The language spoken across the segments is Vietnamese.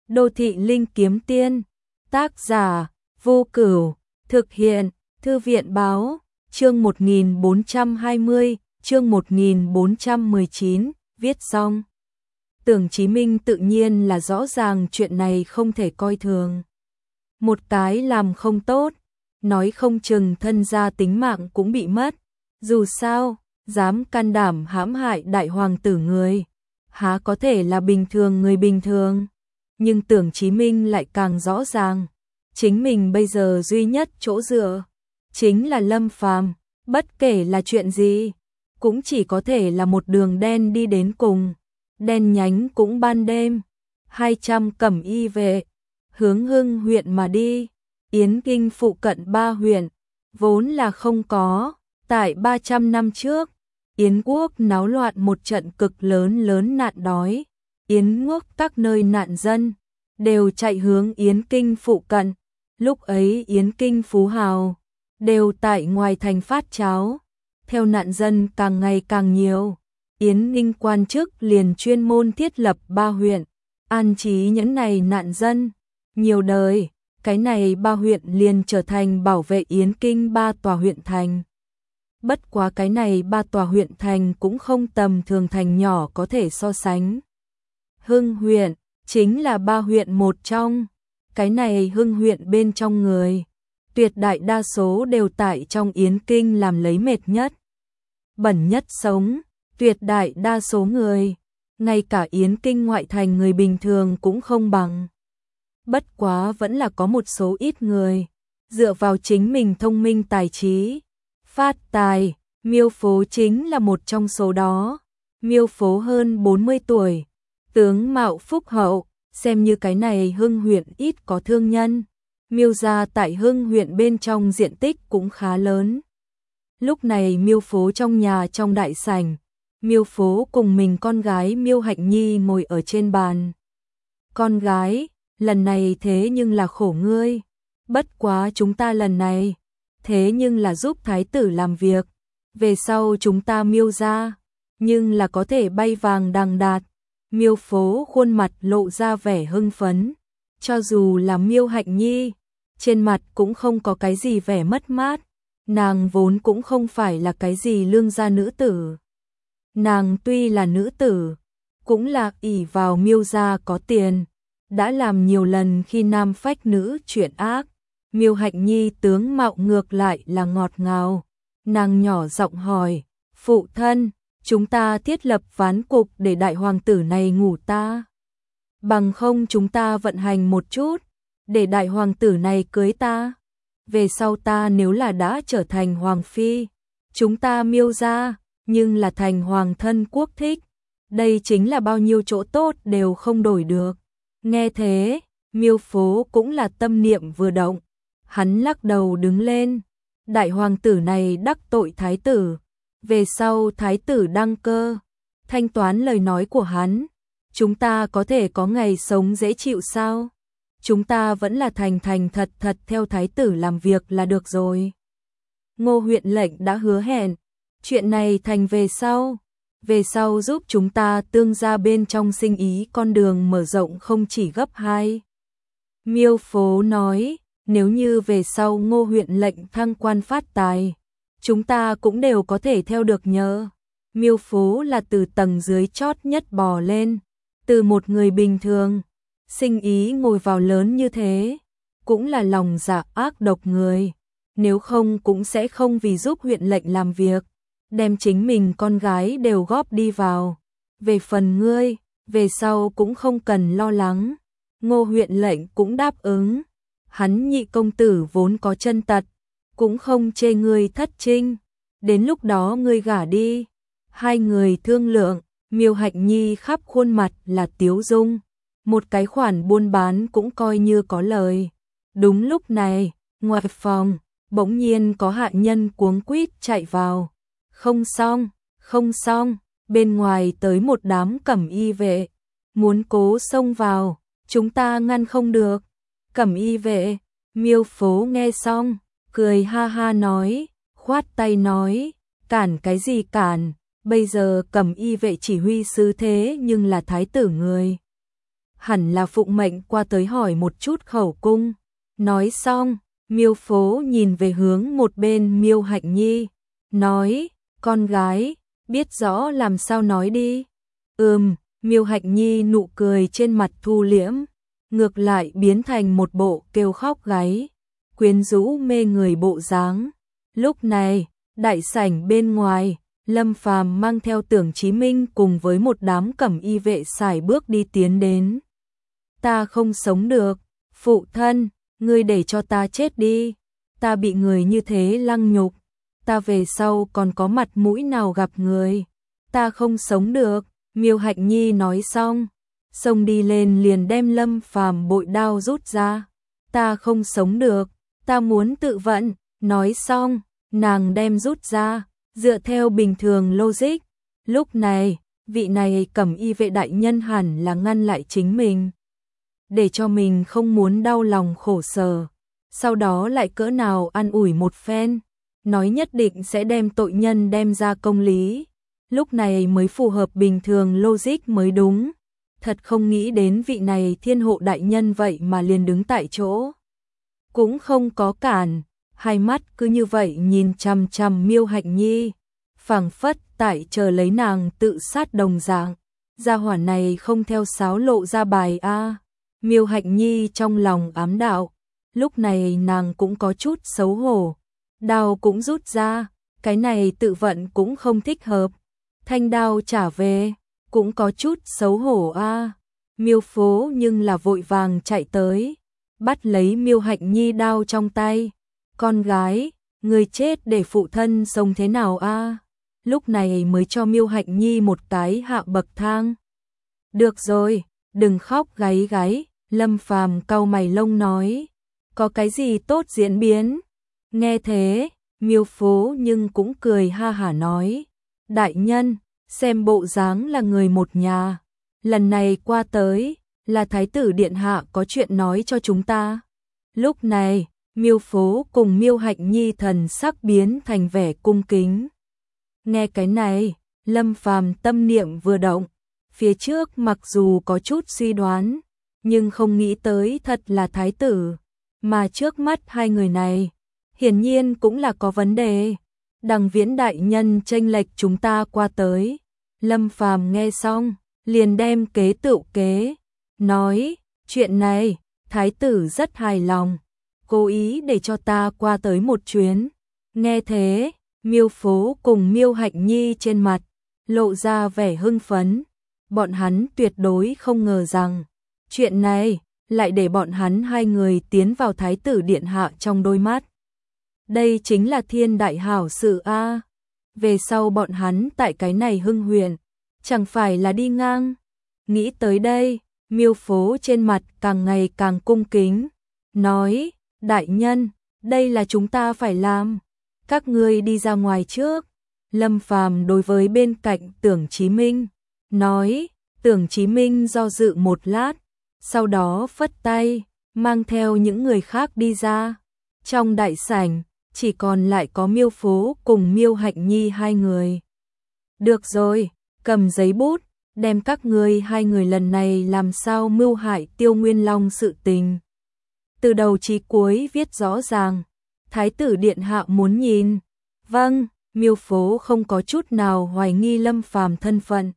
Đô thị linh kiếm tiên. Tác giả Vô Cửu. Thực hiện Thư viện báo. Chương 1420, chương 1419, viết xong. Tưởng Chí Minh tự nhiên là rõ ràng chuyện này không thể coi thường. Một cái làm không tốt, nói không chừng thân gia tính mạng cũng bị mất. Dù sao, dám can đảm hãm hại đại hoàng tử người, há có thể là bình thường người bình thường. Nhưng Tưởng Chí Minh lại càng rõ ràng, chính mình bây giờ duy nhất chỗ dựa chính là Lâm Phàm, bất kể là chuyện gì, cũng chỉ có thể là một đường đen đi đến cùng. Đen nhánh cũng ban đêm, 200 cẩm y vệ, hướng Hưng huyện mà đi. Yến Kinh phụ cận 3 huyện, vốn là không có. Tại 300 năm trước, Yến quốc náo loạn một trận cực lớn nạn đói. Yến quốc các nơi nạn dân đều chạy hướng Yến Kinh phụ cận. Lúc ấy Yến Kinh phú hào đều tại ngoài thành phát cháo. Theo nạn dân càng ngày càng nhiều, Yến Ninh quan chức liền chuyên môn thiết lập 3 huyện, an trí những này nạn dân. Nhiều đời, cái này 3 huyện liền trở thành bảo vệ Yến Kinh 3 tòa huyện thành. Bất quá cái này 3 tòa huyện thành cũng không tầm thường thành nhỏ có thể so sánh. Hưng huyện chính là 3 huyện một trong. Cái này Hưng huyện bên trong người, tuyệt đại đa số đều tại trong Yến Kinh làm lấy mệt nhất, bẩn nhất sống. Tuyệt đại đa số người, ngay cả Yến Kinh ngoại thành người bình thường cũng không bằng. Bất quá vẫn là có một số ít người, dựa vào chính mình thông minh tài trí, phát tài. Miêu Phố chính là một trong số đó. Miêu Phố hơn 40 tuổi, tướng mạo phúc hậu, xem như cái này Hưng huyện ít có thương nhân. Miêu gia tại Hưng huyện bên trong diện tích cũng khá lớn. Lúc này Miêu Phố trong nhà trong đại sảnh, Miêu Phố cùng mình con gái Miêu Hạnh Nhi ngồi ở trên bàn. Con gái, lần này thế nhưng là khổ ngươi. Bất quá chúng ta lần này, thế nhưng là giúp thái tử làm việc. Về sau chúng ta Miêu gia, nhưng là có thể bay vàng đằng đạt. Miêu Phố khuôn mặt lộ ra vẻ hưng phấn. Cho dù là Miêu Hạnh Nhi, trên mặt cũng không có cái gì vẻ mất mát. Nàng vốn cũng không phải là cái gì lương gia nữ tử. Nàng tuy là nữ tử, cũng là ỷ vào Miêu gia có tiền, đã làm nhiều lần khi nam phách nữ chuyện ác. Miêu Hạnh Nhi tướng mạo ngược lại là ngọt ngào. Nàng nhỏ giọng hỏi, phụ thân, chúng ta thiết lập ván cục để đại hoàng tử này ngủ ta. Bằng không chúng ta vận hành một chút, để đại hoàng tử này cưới ta. Về sau ta nếu là đã trở thành hoàng phi, chúng ta Miêu gia nhưng là thành hoàng thân quốc thích. Đây chính là bao nhiêu chỗ tốt đều không đổi được. Nghe thế, Miêu Phố cũng là tâm niệm vừa động. Hắn lắc đầu đứng lên. Đại hoàng tử này đắc tội thái tử. Về sau thái tử đăng cơ, thanh toán lời nói của hắn, chúng ta có thể có ngày sống dễ chịu sao? Chúng ta vẫn là thành thật theo thái tử làm việc là được rồi. Ngô huyện lệnh đã hứa hẹn, chuyện này thành về sau giúp chúng ta tương gia bên trong sinh ý con đường mở rộng không chỉ gấp 2. Miêu Phố nói, nếu như về sau Ngô huyện lệnh thăng quan phát tài, chúng ta cũng đều có thể theo được nhờ. Miêu Phố là từ tầng dưới chót nhất bò lên, từ một người bình thường, sinh ý ngồi vào lớn như thế, cũng là lòng dạ ác độc người, nếu không cũng sẽ không vì giúp huyện lệnh làm việc, đem chính mình con gái đều góp đi vào. Về phần ngươi, về sau cũng không cần lo lắng. Ngô huyện lệnh cũng đáp ứng, hắn nhị công tử vốn có chân tật, cũng không chê ngươi thất trinh, đến lúc đó ngươi gả đi. Hai người thương lượng, Miêu Hạnh Nhi khắp khuôn mặt là tiếu dung, một cái khoản buôn bán cũng coi như có lời. Đúng lúc này, ngoài phòng, bỗng nhiên có hạ nhân cuống quýt chạy vào. Không xong, bên ngoài tới một đám cẩm y vệ, muốn cố xông vào, chúng ta ngăn không được. Cẩm y vệ, Miêu Phố nghe xong, cười ha ha nói, khoát tay nói, cản cái gì cản, bây giờ cẩm y vệ chỉ huy sứ thế nhưng là thái tử người. hẳn là phụng mệnh qua tới hỏi một chút khẩu cung. Nói xong, Miêu Phố nhìn về hướng một bên Miêu Hạnh Nhi, nói, con gái, biết rõ làm sao nói đi. Miêu Hạnh Nhi nụ cười trên mặt thu liễm, ngược lại biến thành một bộ kêu khóc gáy, quyến rũ mê người bộ dáng. Lúc này, đại sảnh bên ngoài, Lâm Phàm mang theo Tưởng Chí Minh cùng với một đám cẩm y vệ sải bước đi tiến đến. Ta không sống được, phụ thân, ngươi để cho ta chết đi, ta bị người như thế lăng nhục, ta về sau còn có mặt mũi nào gặp người, ta không sống được. Miêu Hạnh Nhi nói xong, xông đi lên liền đem Lâm Phàm bội đao rút ra. Ta không sống được, ta muốn tự vận. Nói xong, nàng đem rút ra, dựa theo bình thường logic. Lúc này, vị này cẩm y vệ đại nhân hẳn là ngăn lại chính mình, để cho mình không muốn đau lòng khổ sở. Sau đó lại cỡ nào an ủi một phen, nói nhất định sẽ đem tội nhân đem ra công lý. Lúc này mới phù hợp bình thường logic mới đúng. Thật không nghĩ đến vị này thiên hộ đại nhân vậy mà liền đứng tại chỗ, cũng không có cản, hai mắt cứ như vậy nhìn chằm chằm Miêu Hạnh Nhi, phảng phất tại chờ lấy nàng tự sát đồng dạng. Gia hỏa này không theo sáo lộ ra bài a. Miêu Hạnh Nhi trong lòng ám đạo, lúc này nàng cũng có chút xấu hổ, đao cũng rút ra, cái này tự vận cũng không thích hợp. Thanh đao trả về, cũng có chút xấu hổ a. Miêu Phố nhưng là vội vàng chạy tới, bắt lấy Miêu Hạnh Nhi đao trong tay. Con gái, người chết để phụ thân sống thế nào a? Lúc này mới cho Miêu Hạnh Nhi một cái hạ bậc thang. Được rồi, đừng khóc gáy gáy, Lâm Phàm cau mày lông nói, có cái gì tốt diễn biến. Nghe thế, Miêu Phố nhưng cũng cười ha hả nói, đại nhân, xem bộ dáng là người một nhà, lần này qua tới, là thái tử điện hạ có chuyện nói cho chúng ta. Lúc này, Miêu Phố cùng Miêu Hạnh Nhi thần sắc biến thành vẻ cung kính. Nghe cái này, Lâm Phàm tâm niệm vừa động, phía trước mặc dù có chút suy đoán, nhưng không nghĩ tới thật là thái tử, mà trước mắt hai người này, hiển nhiên cũng là có vấn đề. Đằng Viễn đại nhân chênh lệch chúng ta qua tới. Lâm Phàm nghe xong, liền đem kế tựu kế, nói, chuyện này, thái tử rất hài lòng, cố ý để cho ta qua tới một chuyến. Nghe thế, Miêu Phố cùng Miêu Hạnh Nhi trên mặt lộ ra vẻ hưng phấn, bọn hắn tuyệt đối không ngờ rằng chuyện này lại để bọn hắn hai người tiến vào thái tử điện hạ trong đôi mắt. Đây chính là thiên đại hảo sự a. Về sau bọn hắn tại cái này hưng huyền, chẳng phải là đi ngang. Nghĩ tới đây, Miêu Phố trên mặt càng ngày càng cung kính, nói, đại nhân, đây là chúng ta phải làm, các ngươi đi ra ngoài trước. Lâm Phàm đối với bên cạnh Tưởng Chí Minh, nói, Tưởng Chí Minh do dự một lát, sau đó phất tay, mang theo những người khác đi ra. Trong đại sảnh, chỉ còn lại có Miêu Phố cùng Miêu Hạnh Nhi hai người. Được rồi, cầm giấy bút, đem các ngươi hai người lần này làm sao mưu hại Tiêu Nguyên Long sự tình, từ đầu chí cuối viết rõ ràng. Thái tử điện hạ muốn nhìn. Vâng, Miêu Phố không có chút nào hoài nghi Lâm Phàm thân phận.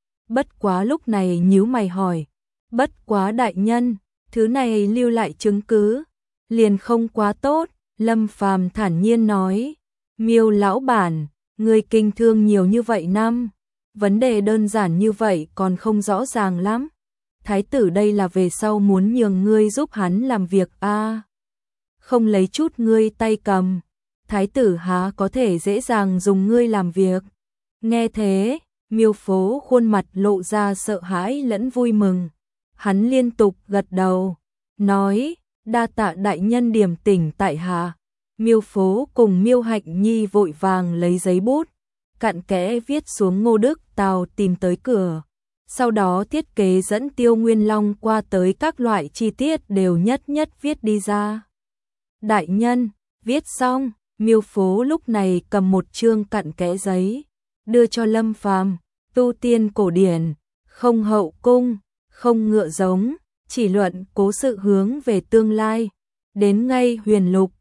Bất quá lúc này nhíu mày hỏi, bất quá đại nhân, thứ này lưu lại chứng cứ, liền không quá tốt. Lâm Phàm thản nhiên nói, Miêu lão bản, người kinh thương nhiều như vậy năm, vấn đề đơn giản như vậy còn không rõ ràng lắm. Thái tử đây là về sau muốn nhường ngươi giúp hắn làm việc a, không lấy chút ngươi tay cầm, thái tử há có thể dễ dàng dùng ngươi làm việc. Nghe thế, Miêu Phố khuôn mặt lộ ra sợ hãi lẫn vui mừng, hắn liên tục gật đầu, nói, đa tạ đại nhân điểm tỉnh tại hạ. Miêu Phố cùng Miêu Hạnh Nhi vội vàng lấy giấy bút, cặn kẽ viết xuống Ngô Đức Tào tìm tới cửa, sau đó thiết kế dẫn Tiêu Nguyên Long qua tới các loại chi tiết đều nhất nhất viết đi ra. Đại nhân, viết xong, Miêu Phố lúc này cầm một chương cặn kẽ giấy, đưa cho Lâm Phàm, tu tiên cổ điển, không hậu cung, không ngựa giống, chỉ luận cố sự hướng về tương lai. Đến ngay Huyền Lục,